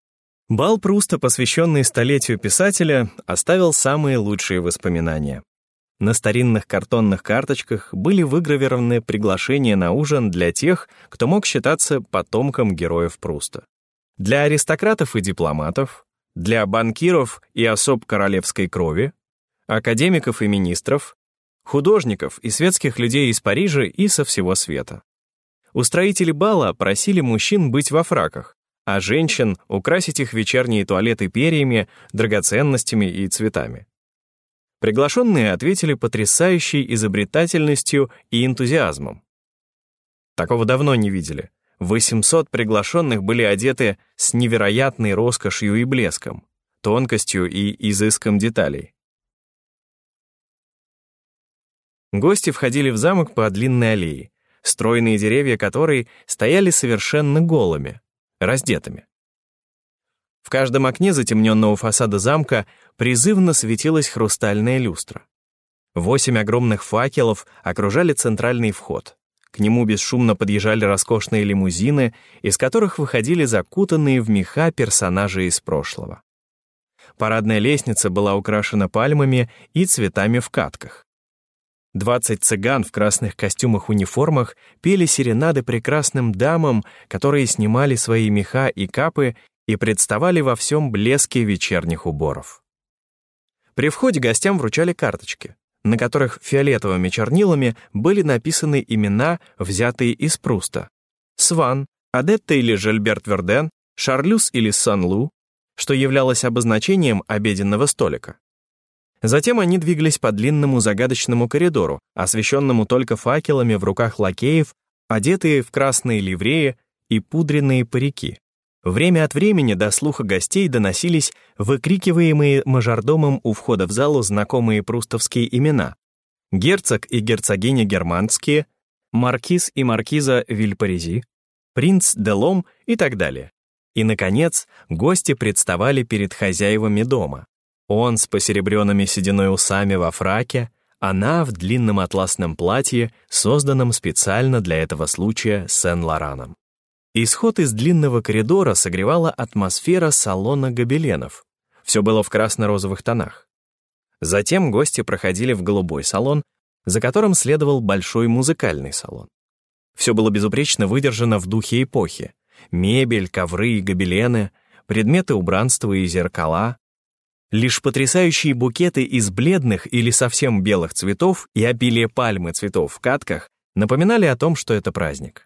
Бал Пруста, посвященный столетию писателя, оставил самые лучшие воспоминания. На старинных картонных карточках были выгравированы приглашения на ужин для тех, кто мог считаться потомком героев Пруста. Для аристократов и дипломатов, для банкиров и особ королевской крови, академиков и министров, художников и светских людей из Парижа и со всего света. Устроители бала просили мужчин быть во фраках, а женщин украсить их вечерние туалеты перьями, драгоценностями и цветами. Приглашенные ответили потрясающей изобретательностью и энтузиазмом. Такого давно не видели. восемьсот приглашенных были одеты с невероятной роскошью и блеском, тонкостью и изыском деталей. Гости входили в замок по длинной аллее, стройные деревья которой стояли совершенно голыми, раздетыми. В каждом окне затемненного фасада замка призывно светилась хрустальная люстра. Восемь огромных факелов окружали центральный вход. К нему бесшумно подъезжали роскошные лимузины, из которых выходили закутанные в меха персонажи из прошлого. Парадная лестница была украшена пальмами и цветами в катках. Двадцать цыган в красных костюмах-униформах пели серенады прекрасным дамам, которые снимали свои меха и капы и представали во всем блеске вечерних уборов. При входе гостям вручали карточки, на которых фиолетовыми чернилами были написаны имена, взятые из Пруста. Сван, Адетта или Жильберт Верден, Шарлюз или Сан-Лу, что являлось обозначением обеденного столика. Затем они двигались по длинному загадочному коридору, освещенному только факелами в руках лакеев, одетые в красные ливреи и пудренные парики. Время от времени до слуха гостей доносились выкрикиваемые мажордомом у входа в залу знакомые прустовские имена. Герцог и герцогиня германские, маркиз и маркиза Вильпарези, принц де Лом и так далее. И, наконец, гости представали перед хозяевами дома. Он с посеребренными сединой усами во фраке, она в длинном атласном платье, созданном специально для этого случая Сен-Лораном. Исход из длинного коридора согревала атмосфера салона гобеленов. Все было в красно-розовых тонах. Затем гости проходили в голубой салон, за которым следовал большой музыкальный салон. Все было безупречно выдержано в духе эпохи. Мебель, ковры и гобелены, предметы убранства и зеркала. Лишь потрясающие букеты из бледных или совсем белых цветов и обилие пальмы цветов в катках напоминали о том, что это праздник.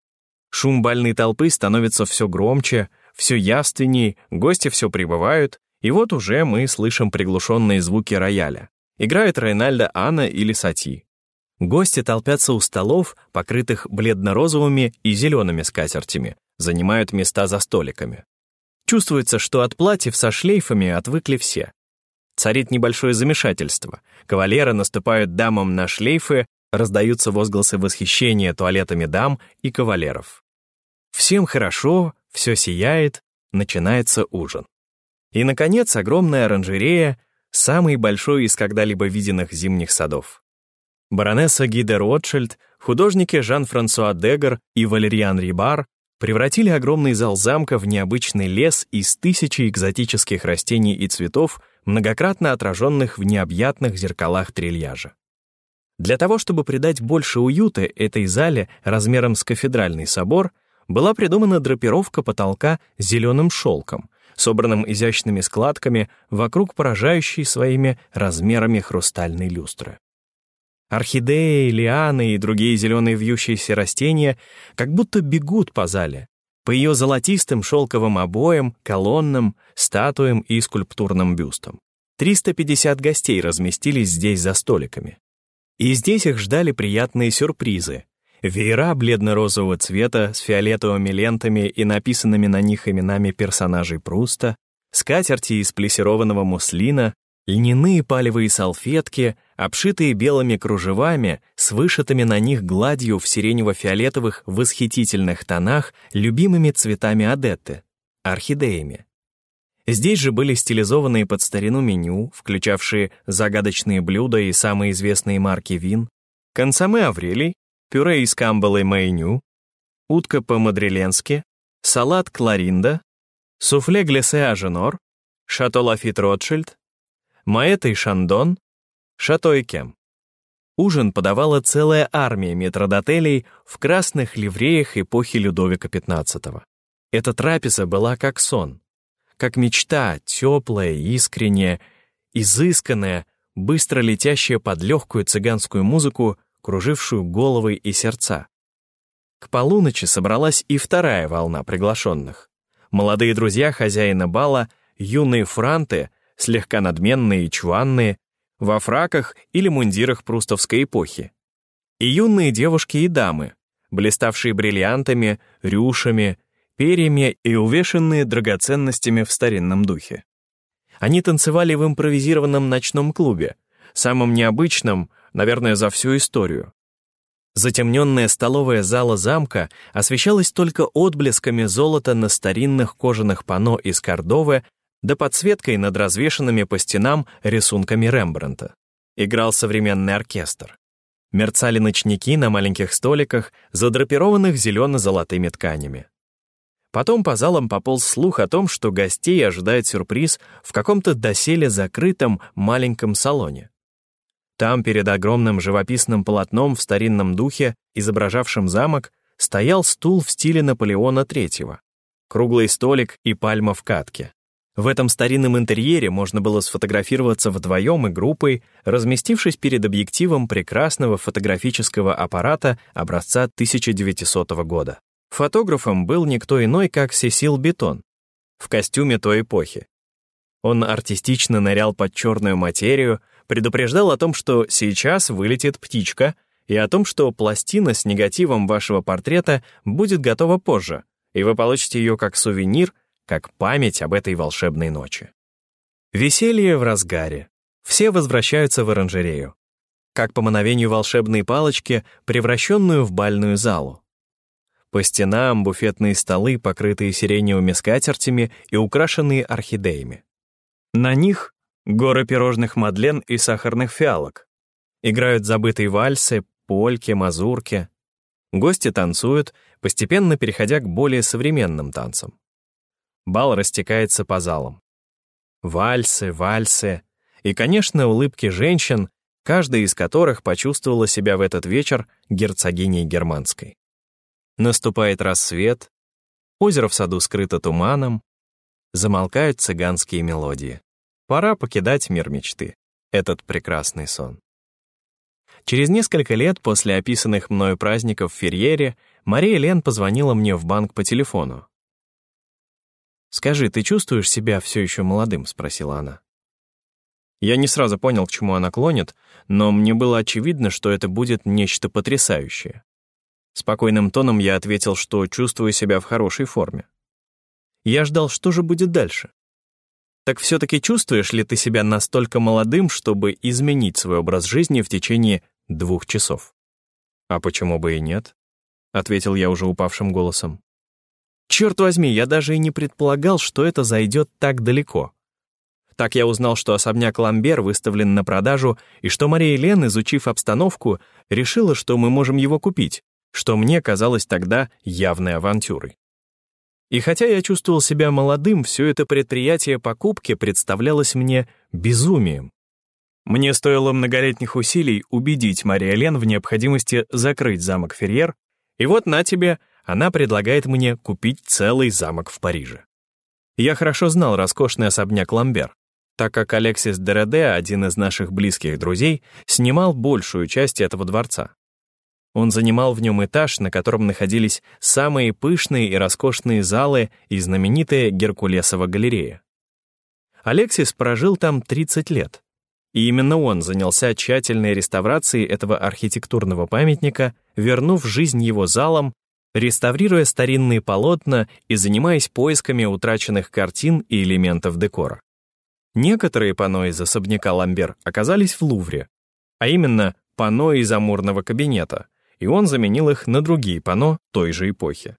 Шум бальной толпы становится все громче, все явственней, гости все прибывают, и вот уже мы слышим приглушенные звуки рояля. Играет Рейнальдо Анна или Сати. Гости толпятся у столов, покрытых бледно-розовыми и зелеными скатертями, занимают места за столиками. Чувствуется, что от платьев со шлейфами отвыкли все. Царит небольшое замешательство. Кавалеры наступают дамам на шлейфы, раздаются возгласы восхищения туалетами дам и кавалеров. Всем хорошо, все сияет, начинается ужин. И, наконец, огромная оранжерея, самый большой из когда-либо виденных зимних садов. Баронесса Ги де Ротшильд, художники Жан-Франсуа Дегар и Валериан Рибар превратили огромный зал замка в необычный лес из тысячи экзотических растений и цветов, многократно отраженных в необъятных зеркалах трильяжа. Для того, чтобы придать больше уюта этой зале размером с кафедральный собор, была придумана драпировка потолка зеленым шелком, собранным изящными складками вокруг поражающей своими размерами хрустальной люстры. Орхидеи, лианы и другие зеленые вьющиеся растения как будто бегут по зале, по ее золотистым шелковым обоям, колоннам, статуям и скульптурным бюстам. триста пятьдесят гостей разместились здесь за столиками. И здесь их ждали приятные сюрпризы. Веера бледно-розового цвета с фиолетовыми лентами и написанными на них именами персонажей Пруста, скатерти из плессированного муслина, льняные палевые салфетки, обшитые белыми кружевами, с вышитыми на них гладью в сиренево-фиолетовых восхитительных тонах любимыми цветами Адетты — орхидеями. Здесь же были стилизованные под старину меню, включавшие загадочные блюда и самые известные марки вин, консоме Аврелий, пюре из камбалы Мэйню, утка по-мадриленски, салат Кларинда, суфле глиссе Аженор, шато Лафит Ротшильд, Маэта и Шандон, Шато и Кем. Ужин подавала целая армия метрдотелей в красных ливреях эпохи Людовика пятнадцатого. Эта трапеза была как сон, как мечта, теплая, искренняя, изысканная, быстро летящая под легкую цыганскую музыку, кружившую головы и сердца. К полуночи собралась и вторая волна приглашенных. Молодые друзья хозяина бала, юные франты, слегка надменные и чванные, во фраках или мундирах прустовской эпохи. И юные девушки и дамы, блиставшие бриллиантами, рюшами, перьями и увешанные драгоценностями в старинном духе. Они танцевали в импровизированном ночном клубе, самом необычном, наверное, за всю историю. Затемненная столовая зала замка освещалась только отблесками золота на старинных кожаных панно из Кордовы да подсветкой над развешанными по стенам рисунками Рембрандта. Играл современный оркестр. Мерцали ночники на маленьких столиках, задрапированных зелено-золотыми тканями. Потом по залам пополз слух о том, что гостей ожидает сюрприз в каком-то доселе закрытом маленьком салоне. Там, перед огромным живописным полотном в старинном духе, изображавшим замок, стоял стул в стиле Наполеона третьего, круглый столик и пальма в катке. В этом старинном интерьере можно было сфотографироваться вдвоем и группой, разместившись перед объективом прекрасного фотографического аппарата образца тысяча девятисотого года. Фотографом был никто иной, как Сесил Бетон, в костюме той эпохи. Он артистично нырял под черную материю, предупреждал о том, что сейчас вылетит птичка, и о том, что пластина с негативом вашего портрета будет готова позже, и вы получите ее как сувенир, как память об этой волшебной ночи. Веселье в разгаре. Все возвращаются в оранжерею. как по мановению волшебной палочки, превращенную в бальную залу. По стенам буфетные столы, покрытые сиреневыми скатертями и украшенные орхидеями. На них горы пирожных мадлен и сахарных фиалок. Играют забытые вальсы, польки, мазурки. Гости танцуют, постепенно переходя к более современным танцам. Бал растекается по залам. Вальсы, вальсы и, конечно, улыбки женщин, каждая из которых почувствовала себя в этот вечер герцогиней германской. Наступает рассвет, озеро в саду скрыто туманом, замолкают цыганские мелодии. Пора покидать мир мечты, этот прекрасный сон. Через несколько лет после описанных мною праздников в Ферьере Мария Лен позвонила мне в банк по телефону. «Скажи, ты чувствуешь себя все еще молодым?» — спросила она. Я не сразу понял, к чему она клонит, но мне было очевидно, что это будет нечто потрясающее. Спокойным тоном я ответил, что чувствую себя в хорошей форме. Я ждал, что же будет дальше. Так все-таки чувствуешь ли ты себя настолько молодым, чтобы изменить свой образ жизни в течение двух часов? А почему бы и нет? Ответил я уже упавшим голосом. Черт возьми, я даже и не предполагал, что это зайдет так далеко. Так я узнал, что особняк Ламбер выставлен на продажу, и что Мария Лен, изучив обстановку, решила, что мы можем его купить, что мне казалось тогда явной авантюрой. И хотя я чувствовал себя молодым, все это предприятие покупки представлялось мне безумием. Мне стоило многолетних усилий убедить Мария Лен в необходимости закрыть замок Ферьер, и вот на тебе, она предлагает мне купить целый замок в Париже. Я хорошо знал роскошный особняк Ламбер, так как Алексис де Реде, один из наших близких друзей, снимал большую часть этого дворца. Он занимал в нем этаж, на котором находились самые пышные и роскошные залы и знаменитая Геркулесова галерея. Алексис прожил там тридцать лет, и именно он занялся тщательной реставрацией этого архитектурного памятника, вернув жизнь его залам, реставрируя старинные полотна и занимаясь поисками утраченных картин и элементов декора. Некоторые панно из особняка Ламбер оказались в Лувре, а именно панно из амурного кабинета, и он заменил их на другие панно той же эпохи.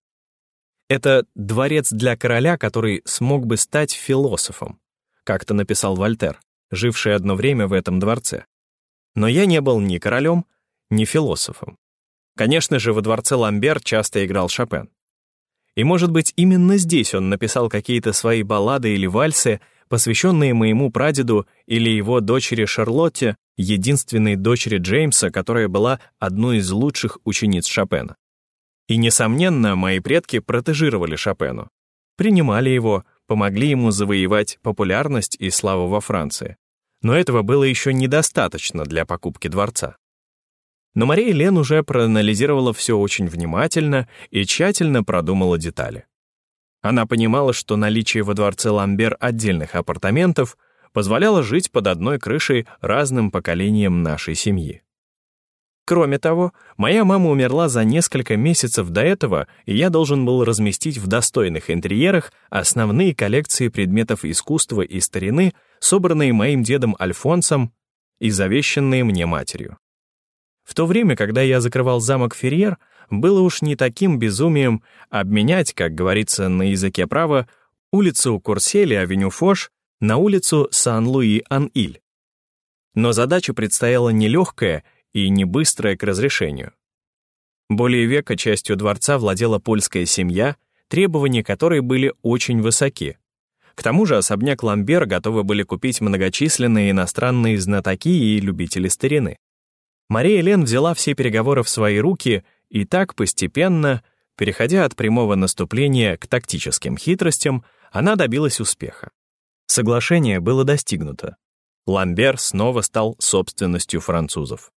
Это дворец для короля, который смог бы стать философом, как-то написал Вольтер, живший одно время в этом дворце. Но я не был ни королем, ни философом. Конечно же, во дворце Ламбер часто играл Шопен. И, может быть, именно здесь он написал какие-то свои баллады или вальсы, посвященные моему прадеду или его дочери Шарлотте, единственной дочери Джеймса, которая была одной из лучших учениц Шопена. И, несомненно, мои предки протежировали Шопену, принимали его, помогли ему завоевать популярность и славу во Франции. Но этого было еще недостаточно для покупки дворца. Но Мария Лен уже проанализировала все очень внимательно и тщательно продумала детали. Она понимала, что наличие во дворце Ламбер отдельных апартаментов позволяло жить под одной крышей разным поколениям нашей семьи. Кроме того, моя мама умерла за несколько месяцев до этого, и я должен был разместить в достойных интерьерах основные коллекции предметов искусства и старины, собранные моим дедом Альфонсом и завещанные мне матерью. В то время, когда я закрывал замок Ферьер, было уж не таким безумием обменять, как говорится на языке права, улицу Курсель и авеню Фош на улицу Сан-Луи-Ан-Иль. Но задача предстояла нелегкая и не быстрая к разрешению. Более века частью дворца владела польская семья, требования которой были очень высоки. К тому же особняк Ламбер готовы были купить многочисленные иностранные знатоки и любители старины. Мария Лен взяла все переговоры в свои руки и так постепенно, переходя от прямого наступления к тактическим хитростям, она добилась успеха. Соглашение было достигнуто. Ламбер снова стал собственностью французов.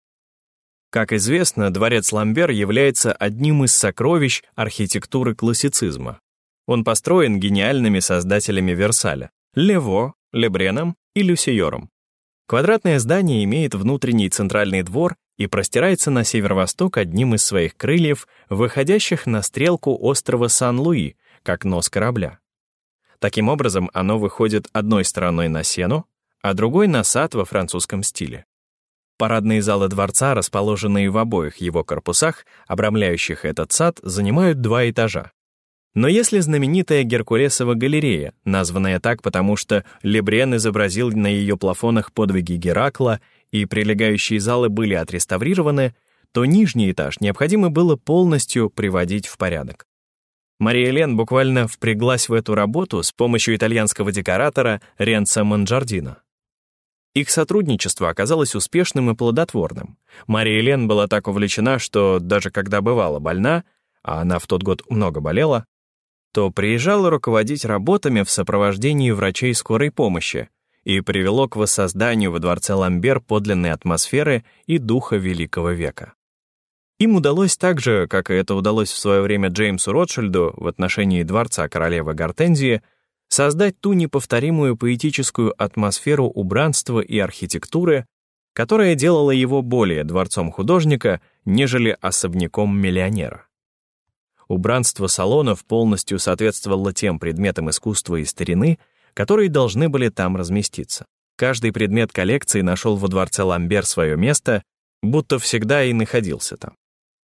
Как известно, дворец Ламбер является одним из сокровищ архитектуры классицизма. Он построен гениальными создателями Версаля — Лево, Лебреном и Люсьером. Квадратное здание имеет внутренний центральный двор и простирается на северо-восток одним из своих крыльев, выходящих на стрелку острова Сан-Луи, как нос корабля. Таким образом, оно выходит одной стороной на Сену, а другой на сад во французском стиле. Парадные залы дворца, расположенные в обоих его корпусах, обрамляющих этот сад, занимают два этажа. Но если знаменитая Геркулесова галерея, названная так, потому что Лебрен изобразил на ее плафонах подвиги Геракла, и прилегающие залы были отреставрированы, то нижний этаж необходимо было полностью приводить в порядок. Мария Элен буквально впряглась в эту работу с помощью итальянского декоратора Ренцо Монджардино. Их сотрудничество оказалось успешным и плодотворным. Мария Элен была так увлечена, что даже когда бывала больна, а она в тот год много болела, то приезжала руководить работами в сопровождении врачей скорой помощи и привело к воссозданию во дворце Ламбер подлинной атмосферы и духа Великого века. Им удалось так же, как и это удалось в свое время Джеймсу Ротшильду в отношении дворца королевы Гортензии, создать ту неповторимую поэтическую атмосферу убранства и архитектуры, которая делала его более дворцом художника, нежели особняком миллионера. Убранство салонов полностью соответствовало тем предметам искусства и старины, которые должны были там разместиться. Каждый предмет коллекции нашел во дворце Ламбер свое место, будто всегда и находился там.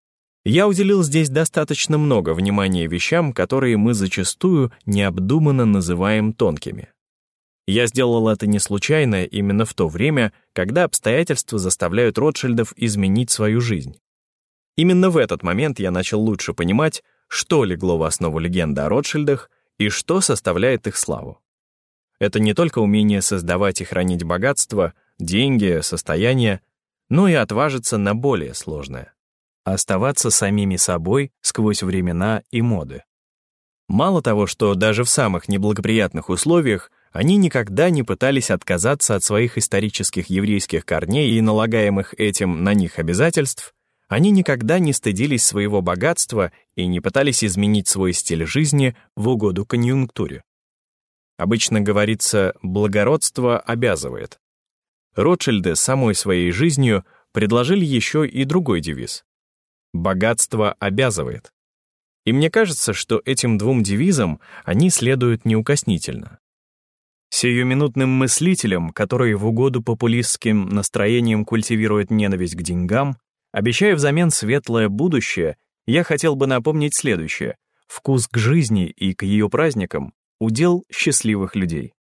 Я уделил здесь достаточно много внимания вещам, которые мы зачастую необдуманно называем тонкими. Я сделал это не случайно именно в то время, когда обстоятельства заставляют Ротшильдов изменить свою жизнь. Именно в этот момент я начал лучше понимать, что легло в основу легенды о Ротшильдах и что составляет их славу. Это не только умение создавать и хранить богатство, деньги, состояние, но и отважиться на более сложное — оставаться самими собой сквозь времена и моды. Мало того, что даже в самых неблагоприятных условиях они никогда не пытались отказаться от своих исторических еврейских корней и налагаемых этим на них обязательств, они никогда не стыдились своего богатства и не пытались изменить свой стиль жизни в угоду конъюнктуре. Обычно говорится «благородство обязывает». Ротшильды самой своей жизнью предложили еще и другой девиз «богатство обязывает». И мне кажется, что этим двум девизам они следуют неукоснительно. Сиюминутным мыслителям, которые в угоду популистским настроениям культивируют ненависть к деньгам, обещая взамен светлое будущее, я хотел бы напомнить следующее: вкус к жизни и к ее праздникам — удел счастливых людей.